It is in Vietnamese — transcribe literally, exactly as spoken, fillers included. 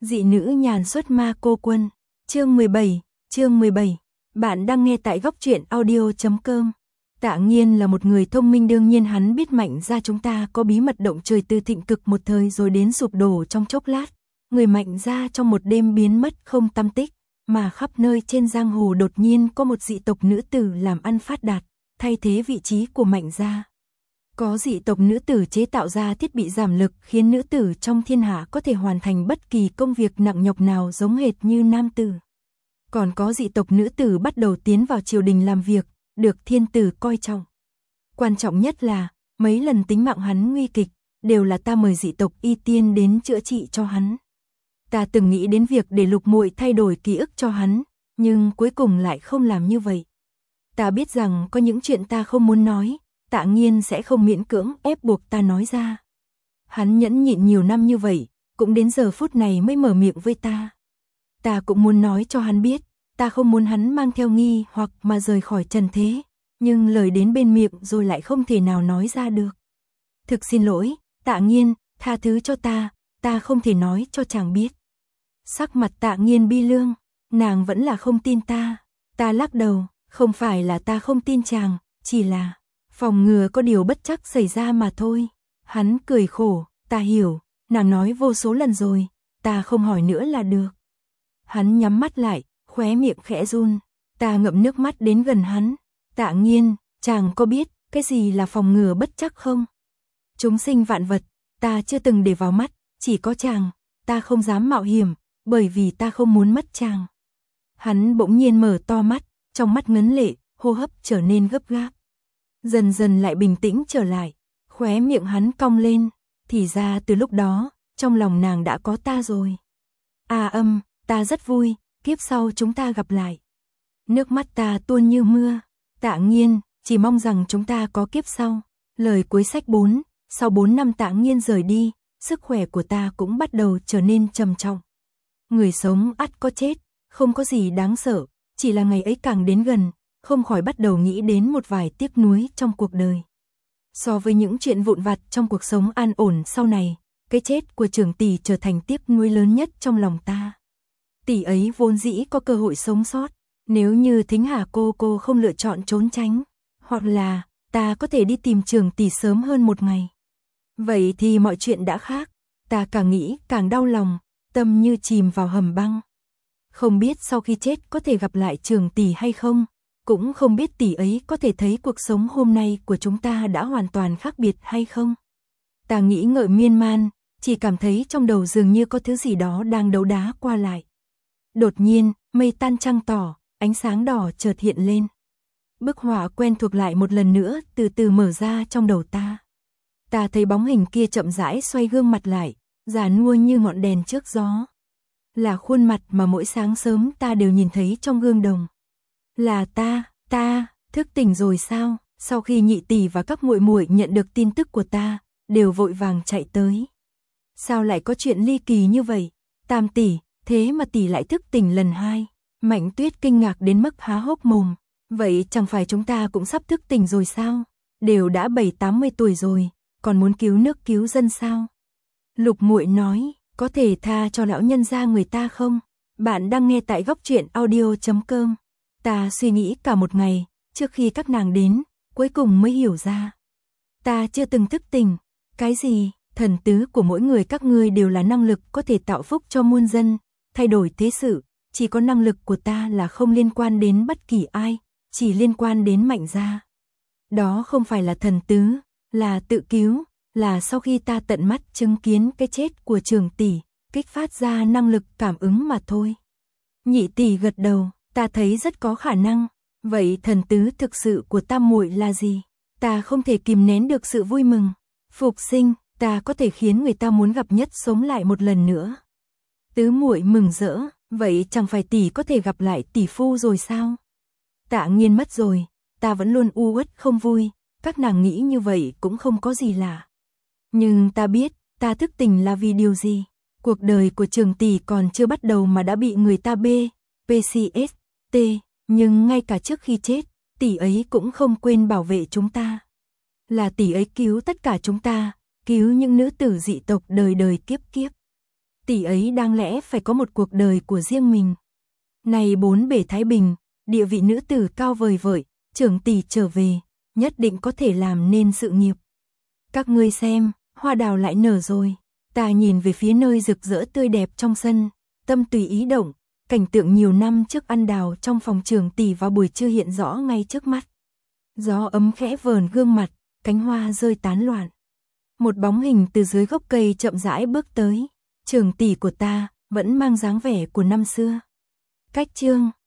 Dị nữ nhàn xuất ma cô quân. Chương mười bảy, chương mười bảy. Bạn đang nghe tại góc truyện audio chấm com. Tạ Nghiên là một người thông minh, đương nhiên hắn biết Mạnh gia chúng ta có bí mật động trời từ thịnh cực một thời rồi đến sụp đổ trong chốc lát. Người Mạnh gia trong một đêm biến mất không tăm tích, mà khắp nơi trên giang hồ đột nhiên có một dị tộc nữ tử làm ăn phát đạt, thay thế vị trí của Mạnh gia. Có dị tộc nữ tử chế tạo ra thiết bị giảm lực khiến nữ tử trong thiên hạ có thể hoàn thành bất kỳ công việc nặng nhọc nào giống hệt như nam tử. Còn có dị tộc nữ tử bắt đầu tiến vào triều đình làm việc, được thiên tử coi trọng. Quan trọng nhất là, mấy lần tính mạng hắn nguy kịch, đều là ta mời dị tộc y tiên đến chữa trị cho hắn. Ta từng nghĩ đến việc để Lục Muội thay đổi ký ức cho hắn, nhưng cuối cùng lại không làm như vậy. Ta biết rằng có những chuyện ta không muốn nói, Tạ Nghiên sẽ không miễn cưỡng ép buộc ta nói ra. Hắn nhẫn nhịn nhiều năm như vậy, cũng đến giờ phút này mới mở miệng với ta. Ta cũng muốn nói cho hắn biết, ta không muốn hắn mang theo nghi hoặc mà rời khỏi trần thế, nhưng lời đến bên miệng rồi lại không thể nào nói ra được. Thực xin lỗi, Tạ Nghiên, tha thứ cho ta, ta không thể nói cho chàng biết. Sắc mặt Tạ Nghiên bi lương, nàng vẫn là không tin ta. Ta lắc đầu, không phải là ta không tin chàng, chỉ là phòng ngừa có điều bất trắc xảy ra mà thôi. Hắn cười khổ, ta hiểu, nàng nói vô số lần rồi, ta không hỏi nữa là được. Hắn nhắm mắt lại, khóe miệng khẽ run, ta ngậm nước mắt đến gần hắn. Tạ Nghiên, chàng có biết cái gì là phòng ngừa bất trắc không? Chúng sinh vạn vật, ta chưa từng để vào mắt, chỉ có chàng, ta không dám mạo hiểm, bởi vì ta không muốn mất chàng. Hắn bỗng nhiên mở to mắt, trong mắt ngấn lệ, hô hấp trở nên gấp gáp. Dần dần lại bình tĩnh trở lại, khóe miệng hắn cong lên, thì ra từ lúc đó, trong lòng nàng đã có ta rồi. À âm, ta rất vui, kiếp sau chúng ta gặp lại. Nước mắt ta tuôn như mưa. Tạ Nghiên, chỉ mong rằng chúng ta có kiếp sau. Lời cuối sách bốn, sau bốn năm Tạ Nghiên rời đi, sức khỏe của ta cũng bắt đầu trở nên trầm trọng. Người sống ắt có chết, không có gì đáng sợ, chỉ là ngày ấy càng đến gần, không khỏi bắt đầu nghĩ đến một vài tiếc nuối trong cuộc đời. So với những chuyện vụn vặt trong cuộc sống an ổn sau này, cái chết của Trưởng tỷ trở thành tiếc nuối lớn nhất trong lòng ta. Tỷ ấy vốn dĩ có cơ hội sống sót, nếu như Thính Hà cô cô không lựa chọn trốn tránh, hoặc là ta có thể đi tìm Trưởng tỷ sớm hơn một ngày. Vậy thì mọi chuyện đã khác, ta càng nghĩ càng đau lòng, tâm như chìm vào hầm băng. Không biết sau khi chết có thể gặp lại Trưởng tỷ hay không, cũng không biết tỷ ấy có thể thấy cuộc sống hôm nay của chúng ta đã hoàn toàn khác biệt hay không. Ta nghĩ ngợi miên man, chỉ cảm thấy trong đầu dường như có thứ gì đó đang đấu đá qua lại. Đột nhiên, mây tan trăng tỏ, ánh sáng đỏ chợt hiện lên. Bức họa quen thuộc lại một lần nữa từ từ mở ra trong đầu ta. Ta thấy bóng hình kia chậm rãi xoay gương mặt lại, già nua như ngọn đèn trước gió. Là khuôn mặt mà mỗi sáng sớm ta đều nhìn thấy trong gương đồng. Là ta, ta, thức tỉnh rồi sao? Sau khi nhị tỷ và các muội muội nhận được tin tức của ta, đều vội vàng chạy tới. Sao lại có chuyện ly kỳ như vậy? Tam tỷ, thế mà tỷ lại thức tỉnh lần hai. Mạnh Tuyết kinh ngạc đến mức há hốc mồm. Vậy chẳng phải chúng ta cũng sắp thức tỉnh rồi sao? Đều đã bảy tám mươi tuổi rồi, còn muốn cứu nước cứu dân sao? Lục Muội nói, có thể tha cho lão nhân gia người ta không? Bạn đang nghe tại góc truyện audio chấm com. Ta suy nghĩ cả một ngày, trước khi các nàng đến, cuối cùng mới hiểu ra. Ta chưa từng thức tỉnh. Cái gì? Thần tứ của mỗi người các ngươi đều là năng lực có thể tạo phúc cho muôn dân, thay đổi thế sự, chỉ có năng lực của ta là không liên quan đến bất kỳ ai, chỉ liên quan đến Mạnh gia. Đó không phải là thần tứ, là tự cứu, là sau khi ta tận mắt chứng kiến cái chết của Trưởng tỷ, kích phát ra năng lực cảm ứng mà thôi. Nhị tỷ gật đầu, ta thấy rất có khả năng. Vậy thần tứ thực sự của tam muội là gì? Ta không thể kìm nén được sự vui mừng. Phục sinh, ta có thể khiến người ta muốn gặp nhất sống lại một lần nữa. Tứ muội mừng rỡ, vậy chẳng phải tỷ có thể gặp lại tỷ phu rồi sao? Tạ Nghiên mất rồi, ta vẫn luôn u uất không vui, các nàng nghĩ như vậy cũng không có gì lạ. Nhưng ta biết, ta thức tỉnh là vì điều gì? Cuộc đời của Trưởng tỷ còn chưa bắt đầu mà đã bị người ta bê, pê xê ét, T, nhưng ngay cả trước khi chết, tỷ ấy cũng không quên bảo vệ chúng ta. Là tỷ ấy cứu tất cả chúng ta, cứu những nữ tử dị tộc đời đời kiếp kiếp. tỷ ấy đáng lẽ phải có một cuộc đời của riêng mình. Này bốn bể thái bình, địa vị nữ tử cao vời vợi, trưởng tỷ trở về, nhất định có thể làm nên sự nghiệp. Các ngươi xem, hoa đào lại nở rồi. Ta nhìn về phía nơi rực rỡ tươi đẹp trong sân, tâm tùy ý động, cảnh tượng nhiều năm trước ăn đào trong phòng trưởng tỷ vào buổi trưa hiện rõ ngay trước mắt. Gió ấm khẽ vờn gương mặt, cánh hoa rơi tán loạn. Một bóng hình từ dưới gốc cây chậm rãi bước tới. Trưởng tỷ của ta vẫn mang dáng vẻ của năm xưa. Cách chương